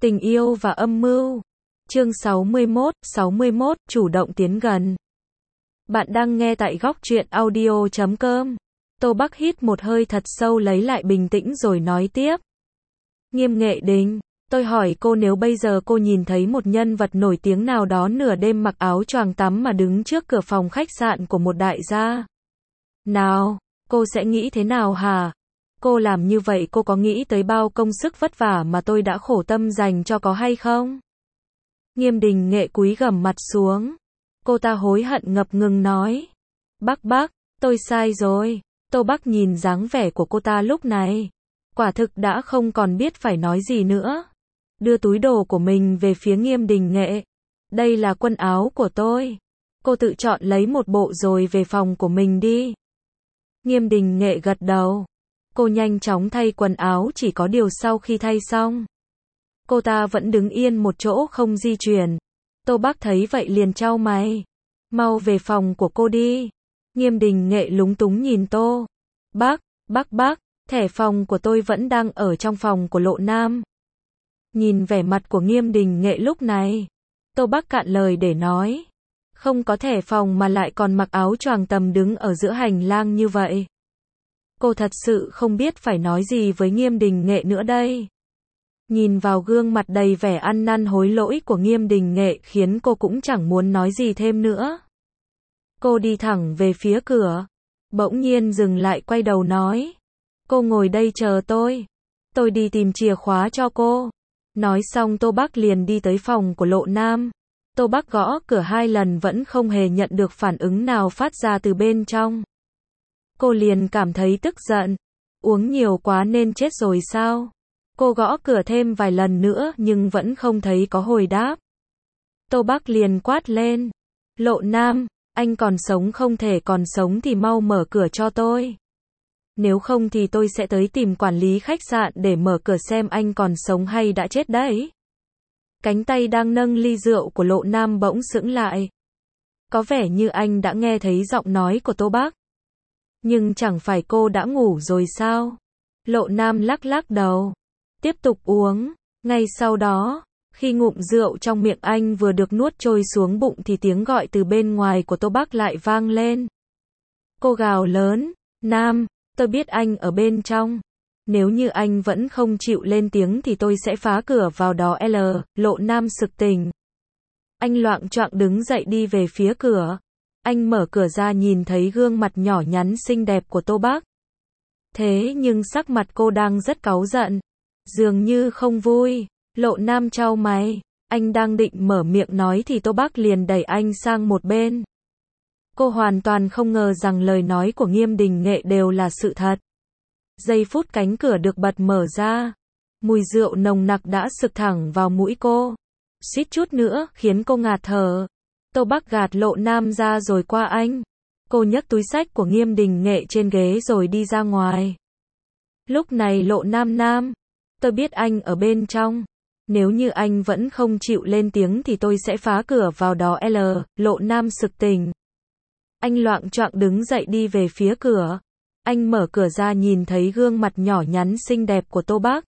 Tình yêu và âm mưu. Chương 61, chủ động tiến gần. Bạn đang nghe tại góc truyện audio.com. Tô Bắc hít một hơi thật sâu lấy lại bình tĩnh rồi nói tiếp. Nghiêm Nghệ Đình, tôi hỏi cô nếu bây giờ cô nhìn thấy một nhân vật nổi tiếng nào đó nửa đêm mặc áo choàng tắm mà đứng trước cửa phòng khách sạn của một đại gia. Nào, cô sẽ nghĩ thế nào hả? Cô làm như vậy cô có nghĩ tới bao công sức vất vả mà tôi đã khổ tâm dành cho có hay không? Nghiêm Đình Nghệ cúi gằm mặt xuống. Cô ta hối hận ngập ngừng nói. Bác, tôi sai rồi. Tô Bắc nhìn dáng vẻ của cô ta lúc này. Quả thực đã không còn biết phải nói gì nữa. Đưa túi đồ của mình về phía Nghiêm Đình Nghệ. Đây là quần áo của tôi. Cô tự chọn lấy một bộ rồi về phòng của mình đi. Nghiêm Đình Nghệ gật đầu. Cô nhanh chóng thay quần áo, chỉ có điều sau khi thay xong, cô ta vẫn đứng yên một chỗ không di chuyển. Tô Bắc thấy vậy liền chau mày. Mau về phòng của cô đi. Nghiêm Đình Nghệ lúng túng nhìn Tô. Bác, thẻ phòng của tôi vẫn đang ở trong phòng của Lộ Nam. Nhìn vẻ mặt của Nghiêm Đình Nghệ lúc này, Tô Bắc cạn lời để nói. Không có thẻ phòng mà lại còn mặc áo choàng tầm đứng ở giữa hành lang như vậy. Cô thật sự không biết phải nói gì với Nghiêm Đình Nghệ nữa đây. Nhìn vào gương mặt đầy vẻ ăn năn hối lỗi của Nghiêm Đình Nghệ khiến cô cũng chẳng muốn nói gì thêm nữa. Cô đi thẳng về phía cửa. Bỗng nhiên dừng lại quay đầu nói. Cô ngồi đây chờ tôi. Tôi đi tìm chìa khóa cho cô. Nói xong Tô Bắc liền đi tới phòng của Lộ Nam. Tô Bắc gõ cửa 2 lần vẫn không hề nhận được phản ứng nào phát ra từ bên trong. Cô liền cảm thấy tức giận. Uống nhiều quá nên chết rồi sao? Cô gõ cửa thêm vài lần nữa nhưng vẫn không thấy có hồi đáp. Tô Bắc liền quát lên. Lộ Nam, anh còn sống không? Thể còn sống thì mau mở cửa cho tôi. Nếu không thì tôi sẽ tới tìm quản lý khách sạn để mở cửa xem anh còn sống hay đã chết đấy. Cánh tay đang nâng ly rượu của Lộ Nam bỗng sững lại. Có vẻ như anh đã nghe thấy giọng nói của Tô Bắc. Nhưng chẳng phải cô đã ngủ rồi sao? Lộ Nam lắc đầu. Tiếp tục uống. Ngay sau đó, khi ngụm rượu trong miệng anh vừa được nuốt trôi xuống bụng thì tiếng gọi từ bên ngoài của Tô Bắc lại vang lên. Cô gào lớn. Nam, tôi biết anh ở bên trong. Nếu như anh vẫn không chịu lên tiếng thì tôi sẽ phá cửa vào đó. Lộ Nam sực tỉnh. Anh loạng choạng đứng dậy đi về phía cửa. Anh mở cửa ra nhìn thấy gương mặt nhỏ nhắn xinh đẹp của Tô Bắc. Thế nhưng sắc mặt cô đang rất cáu giận. Dường như không vui. Lộ Nam chau mày. Anh đang định mở miệng nói thì Tô Bắc liền đẩy anh sang một bên. Cô hoàn toàn không ngờ rằng lời nói của Nghiêm Đình Nghệ đều là sự thật. Giây phút cánh cửa được bật mở ra. Mùi rượu nồng nặc đã sực thẳng vào mũi cô. Suýt chút nữa khiến cô ngạt thở. Tô Bắc gạt Lộ Nam ra rồi qua anh. Cô nhấc túi xách của Nghiêm Đình Nghệ trên ghế rồi đi ra ngoài. Lúc này Lộ Nam, tôi biết anh ở bên trong. Nếu như anh vẫn không chịu lên tiếng thì tôi sẽ phá cửa vào đó. Lộ Nam sực tỉnh. Anh loạng choạng đứng dậy đi về phía cửa. Anh mở cửa ra nhìn thấy gương mặt nhỏ nhắn xinh đẹp của Tô Bắc.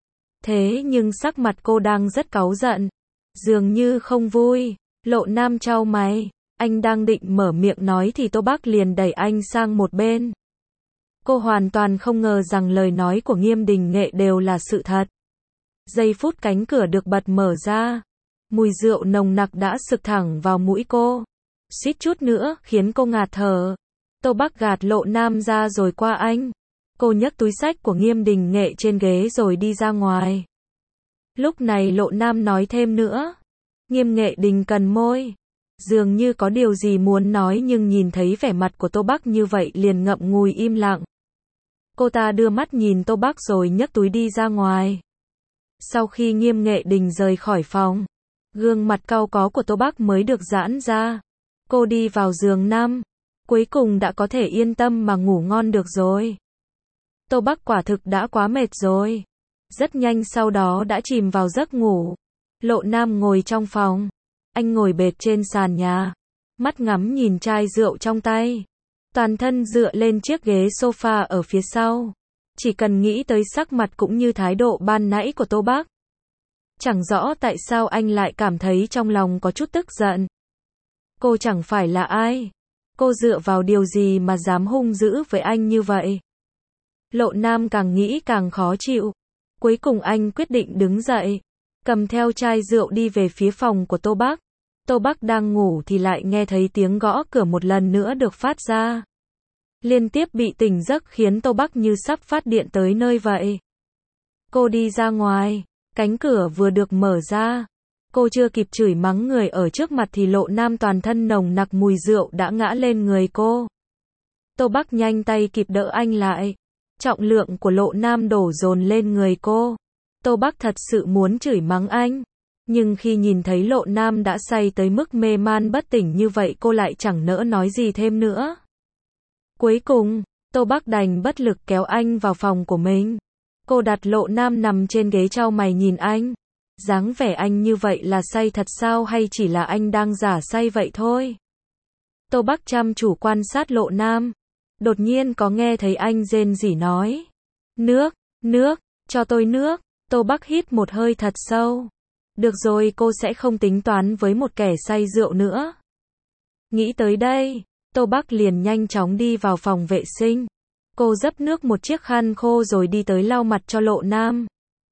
Thế nhưng sắc mặt cô đang rất cáu giận. Dường như không vui. Lộ Nam chau mày. Anh đang định mở miệng nói thì Tô Bắc liền đẩy anh sang một bên. Cô hoàn toàn không ngờ rằng lời nói của Nghiêm Đình Nghệ đều là sự thật. Giây phút cánh cửa được bật mở ra. Mùi rượu nồng nặc đã sực thẳng vào mũi cô. Suýt chút nữa khiến cô ngạt thở. Tô Bắc gạt Lộ Nam ra rồi qua anh. Cô nhấc túi xách của Nghiêm Đình Nghệ trên ghế rồi đi ra ngoài. Lúc này Lộ Nam nói thêm nữa. Nghiêm Nghệ Đình cần môi. Dường như có điều gì muốn nói nhưng nhìn thấy vẻ mặt của Tô Bắc như vậy liền ngậm ngùi im lặng. Cô ta đưa mắt nhìn Tô Bắc rồi nhấc túi đi ra ngoài. Sau khi Nghiêm Nghệ Đình rời khỏi phòng, gương mặt cau có của Tô Bắc mới được giãn ra. Cô đi vào giường nằm. Cuối cùng đã có thể yên tâm mà ngủ ngon được rồi. Tô Bắc quả thực đã quá mệt rồi. Rất nhanh sau đó đã chìm vào giấc ngủ. Lộ Nam ngồi trong phòng. Anh ngồi bệt trên sàn nhà. Mắt ngắm nhìn chai rượu trong tay. Toàn thân dựa lên chiếc ghế sofa ở phía sau. Chỉ cần nghĩ tới sắc mặt cũng như thái độ ban nãy của Tô Bắc. Chẳng rõ tại sao anh lại cảm thấy trong lòng có chút tức giận. Cô chẳng phải là ai. Cô dựa vào điều gì mà dám hung dữ với anh như vậy? Lộ Nam càng nghĩ càng khó chịu. Cuối cùng anh quyết định đứng dậy, cầm theo chai rượu đi về phía phòng của Tô Bắc. Tô Bắc đang ngủ thì lại nghe thấy tiếng gõ cửa một lần nữa được phát ra. Liên tiếp bị tỉnh giấc khiến Tô Bắc như sắp phát điện tới nơi vậy. Cô đi ra ngoài, cánh cửa vừa được mở ra. Cô chưa kịp chửi mắng người ở trước mặt thì Lộ Nam toàn thân nồng nặc mùi rượu đã ngã lên người cô. Tô Bắc nhanh tay kịp đỡ anh lại. Trọng lượng của Lộ Nam đổ dồn lên người cô. Tô Bắc thật sự muốn chửi mắng anh. Nhưng khi nhìn thấy Lộ Nam đã say tới mức mê man bất tỉnh như vậy cô lại chẳng nỡ nói gì thêm nữa. Cuối cùng, Tô Bắc đành bất lực kéo anh vào phòng của mình. Cô đặt Lộ Nam nằm trên ghế chau mày nhìn anh. Dáng vẻ anh như vậy là say thật sao hay chỉ là anh đang giả say vậy thôi? Tô Bắc chăm chú quan sát Lộ Nam. Đột nhiên có nghe thấy anh rên rỉ nói. Nước, nước, cho tôi nước. Tô Bắc hít một hơi thật sâu. Được rồi, cô sẽ không tính toán với một kẻ say rượu nữa. Nghĩ tới đây, Tô Bắc liền nhanh chóng đi vào phòng vệ sinh. Cô dấp nước một chiếc khăn khô rồi đi tới lau mặt cho Lộ Nam.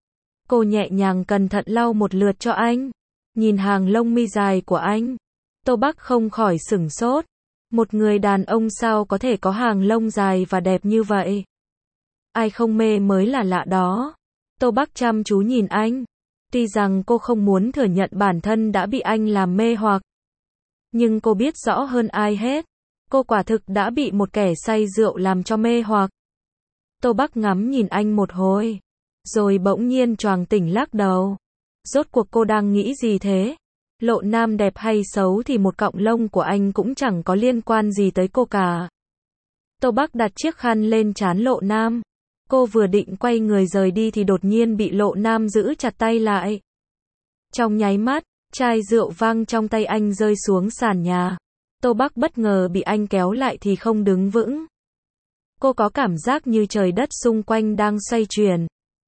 Cô nhẹ nhàng cẩn thận lau một lượt cho anh. Nhìn hàng lông mi dài của anh, Tô Bắc không khỏi sửng sốt. Một người đàn ông sao có thể có hàng lông dài và đẹp như vậy? Ai không mê mới là lạ đó. Tô Bắc chăm chú nhìn anh. Tuy rằng cô không muốn thừa nhận bản thân đã bị anh làm mê hoặc. Nhưng cô biết rõ hơn ai hết. Cô quả thực đã bị một kẻ say rượu làm cho mê hoặc. Tô Bắc ngắm nhìn anh một hồi. Rồi bỗng nhiên choàng tỉnh lắc đầu. Rốt cuộc cô đang nghĩ gì thế? Lộ Nam đẹp hay xấu thì một cọng lông của anh cũng chẳng có liên quan gì tới cô cả. Tô Bắc đặt chiếc khăn lên trán Lộ Nam. Cô vừa định quay người rời đi thì đột nhiên bị Lộ Nam giữ chặt tay lại. Trong nháy mắt, chai rượu văng trong tay anh rơi xuống sàn nhà. Tô Bắc bất ngờ bị anh kéo lại thì không đứng vững. Cô có cảm giác như trời đất xung quanh đang xoay chuyển.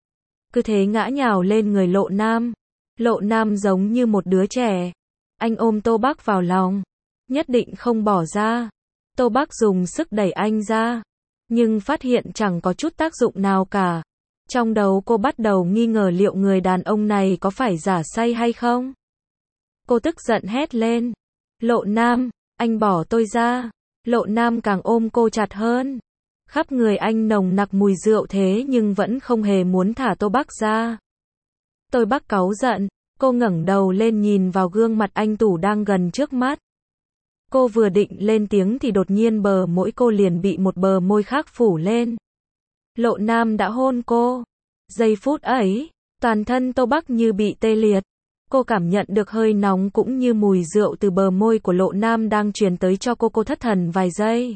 Cứ thế ngã nhào lên người Lộ Nam. Lộ Nam giống như một đứa trẻ. Anh ôm Tô Bắc vào lòng. Nhất định không bỏ ra. Tô Bắc dùng sức đẩy anh ra. Nhưng phát hiện chẳng có chút tác dụng nào cả. Trong đầu cô bắt đầu nghi ngờ liệu người đàn ông này có phải giả say hay không. Cô tức giận hét lên. Lộ Nam, anh bỏ tôi ra. Lộ Nam càng ôm cô chặt hơn. Khắp người anh nồng nặc mùi rượu thế nhưng vẫn không hề muốn thả Tô Bắc ra. Tô Bắc cáu giận, cô ngẩng đầu lên nhìn vào gương mặt anh tủ đang gần trước mắt. Cô vừa định lên tiếng thì đột nhiên bờ mũi cô liền bị một bờ môi khác phủ lên. Lộ Nam đã hôn cô. Giây phút ấy, toàn thân Tô Bắc như bị tê liệt. Cô cảm nhận được hơi nóng cũng như mùi rượu từ bờ môi của Lộ Nam đang truyền tới cho cô thất thần vài giây.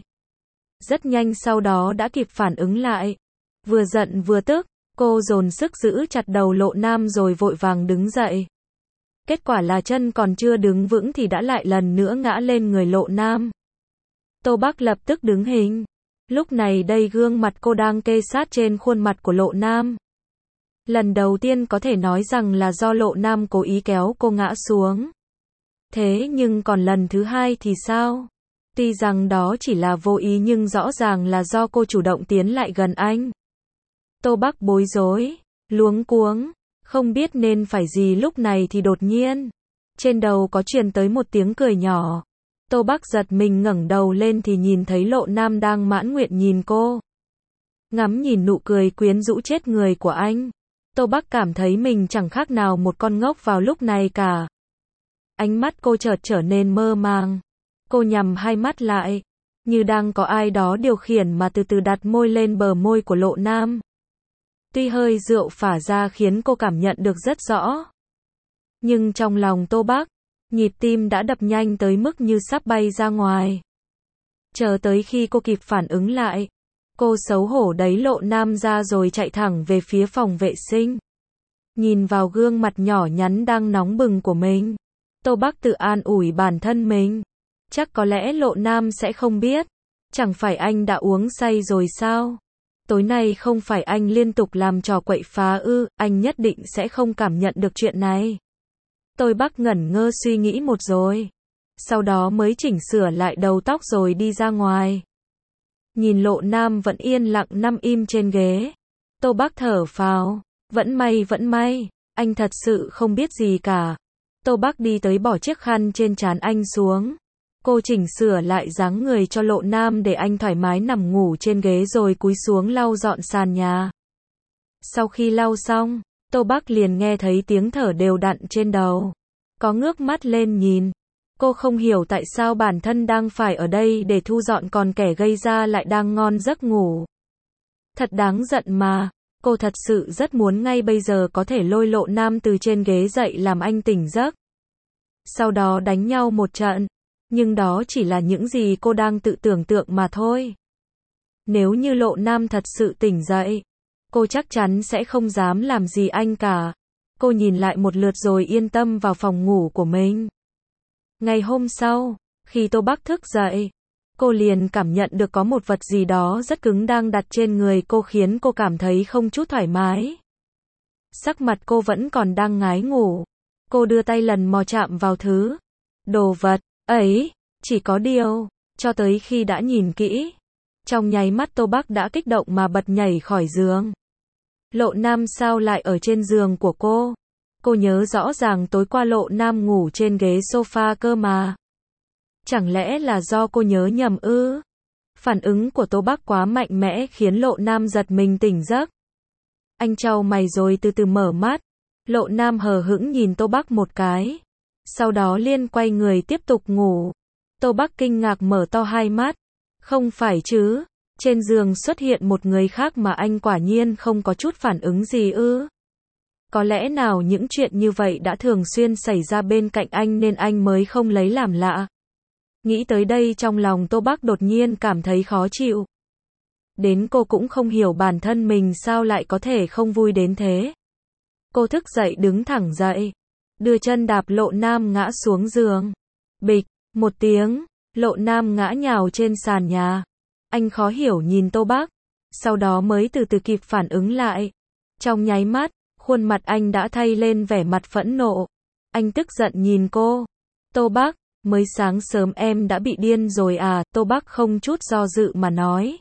Rất nhanh sau đó đã kịp phản ứng lại. Vừa giận vừa tức, cô dồn sức giữ chặt đầu Lộ Nam rồi vội vàng đứng dậy. Kết quả là chân còn chưa đứng vững thì đã lại lần nữa ngã lên người Lộ Nam. Tô Bắc lập tức đứng hình. Lúc này đây gương mặt cô đang kê sát trên khuôn mặt của Lộ Nam. Lần đầu tiên có thể nói rằng là do Lộ Nam cố ý kéo cô ngã xuống. Thế nhưng còn lần thứ hai thì sao? Tuy rằng đó chỉ là vô ý nhưng rõ ràng là do cô chủ động tiến lại gần anh. Tô Bắc bối rối, luống cuống, không biết nên phải gì lúc này thì đột nhiên. Trên đầu có truyền tới một tiếng cười nhỏ. Tô Bắc giật mình ngẩng đầu lên thì nhìn thấy Lộ Nam đang mãn nguyện nhìn cô. Ngắm nhìn nụ cười quyến rũ chết người của anh. Tô Bắc cảm thấy mình chẳng khác nào một con ngốc vào lúc này cả. Ánh mắt cô chợt trở nên mơ màng. Cô nhắm hai mắt lại, như đang có ai đó điều khiển mà từ từ đặt môi lên bờ môi của Lộ Nam. Tuy hơi rượu phả ra khiến cô cảm nhận được rất rõ. Nhưng trong lòng Tô Bắc, nhịp tim đã đập nhanh tới mức như sắp bay ra ngoài. Chờ tới khi cô kịp phản ứng lại, cô xấu hổ đẩy Lộ Nam ra rồi chạy thẳng về phía phòng vệ sinh. Nhìn vào gương mặt nhỏ nhắn đang nóng bừng của mình, Tô Bắc tự an ủi bản thân mình. Chắc có lẽ Lộ Nam sẽ không biết. Chẳng phải anh đã uống say rồi sao? Tối nay không phải anh liên tục làm trò quậy phá ư, anh nhất định sẽ không cảm nhận được chuyện này. Tôi Bắc ngẩn ngơ suy nghĩ một rồi. Sau đó mới chỉnh sửa lại đầu tóc rồi đi ra ngoài. Nhìn Lộ Nam vẫn yên lặng nằm im trên ghế. Tô Bắc thở phào. Vẫn may, anh thật sự không biết gì cả. Tô Bắc đi tới bỏ chiếc khăn trên trán anh xuống. Cô chỉnh sửa lại dáng người cho Lộ Nam để anh thoải mái nằm ngủ trên ghế rồi cúi xuống lau dọn sàn nhà. Sau khi lau xong, Tô Bắc liền nghe thấy tiếng thở đều đặn trên đầu. Có ngước mắt lên nhìn. Cô không hiểu tại sao bản thân đang phải ở đây để thu dọn còn kẻ gây ra lại đang ngon giấc ngủ. Thật đáng giận mà. Cô thật sự rất muốn ngay bây giờ có thể lôi Lộ Nam từ trên ghế dậy làm anh tỉnh giấc. Sau đó đánh nhau một trận. Nhưng đó chỉ là những gì cô đang tự tưởng tượng mà thôi. Nếu như Lộ Nam thật sự tỉnh dậy, cô chắc chắn sẽ không dám làm gì anh cả. Cô nhìn lại một lượt rồi yên tâm vào phòng ngủ của mình. Ngày hôm sau, khi Tô Bắc thức dậy, cô liền cảm nhận được có một vật gì đó rất cứng đang đặt trên người cô khiến cô cảm thấy không chút thoải mái. Sắc mặt cô vẫn còn đang ngái ngủ. Cô đưa tay lần mò chạm vào thứ đồ vật ấy, chỉ có điều, cho tới khi đã nhìn kỹ, trong nháy mắt Tô Bắc đã kích động mà bật nhảy khỏi giường. Lộ Nam sao lại ở trên giường của cô? Cô nhớ rõ ràng tối qua Lộ Nam ngủ trên ghế sofa cơ mà. Chẳng lẽ là do cô nhớ nhầm ư? Phản ứng của Tô Bắc quá mạnh mẽ khiến Lộ Nam giật mình tỉnh giấc. Anh chau mày rồi từ từ mở mắt. Lộ Nam hờ hững nhìn Tô Bắc một cái. Sau đó liền quay người tiếp tục ngủ. Tô Bắc kinh ngạc mở to hai mắt. Không phải chứ, trên giường xuất hiện một người khác mà anh quả nhiên không có chút phản ứng gì ư? Có lẽ nào những chuyện như vậy đã thường xuyên xảy ra bên cạnh anh nên anh mới không lấy làm lạ? Nghĩ tới đây trong lòng Tô Bắc đột nhiên cảm thấy khó chịu. Đến cô cũng không hiểu bản thân mình sao lại có thể không vui đến thế. Cô thức dậy đứng thẳng dậy, đưa chân đạp Lộ Nam ngã xuống giường. Bịch, một tiếng, Lộ Nam ngã nhào trên sàn nhà. Anh khó hiểu nhìn Tô Bắc, sau đó mới từ từ kịp phản ứng lại. Trong nháy mắt, khuôn mặt anh đã thay lên vẻ mặt phẫn nộ. Anh tức giận nhìn cô. Tô Bắc, mới sáng sớm em đã bị điên rồi à? Tô Bắc không chút do dự mà nói.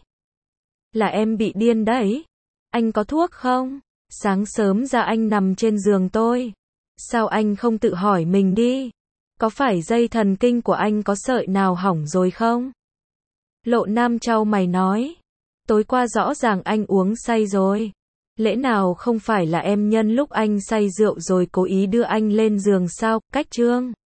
Là em bị điên đấy. Anh có thuốc không? Sáng sớm ra anh nằm trên giường tôi. Sao anh không tự hỏi mình đi? Có phải dây thần kinh của anh có sợi nào hỏng rồi không? Lộ Nam chau mày nói. Tối qua rõ ràng anh uống say rồi. Lẽ nào không phải là em nhân lúc anh say rượu rồi cố ý đưa anh lên giường sao? Cách chương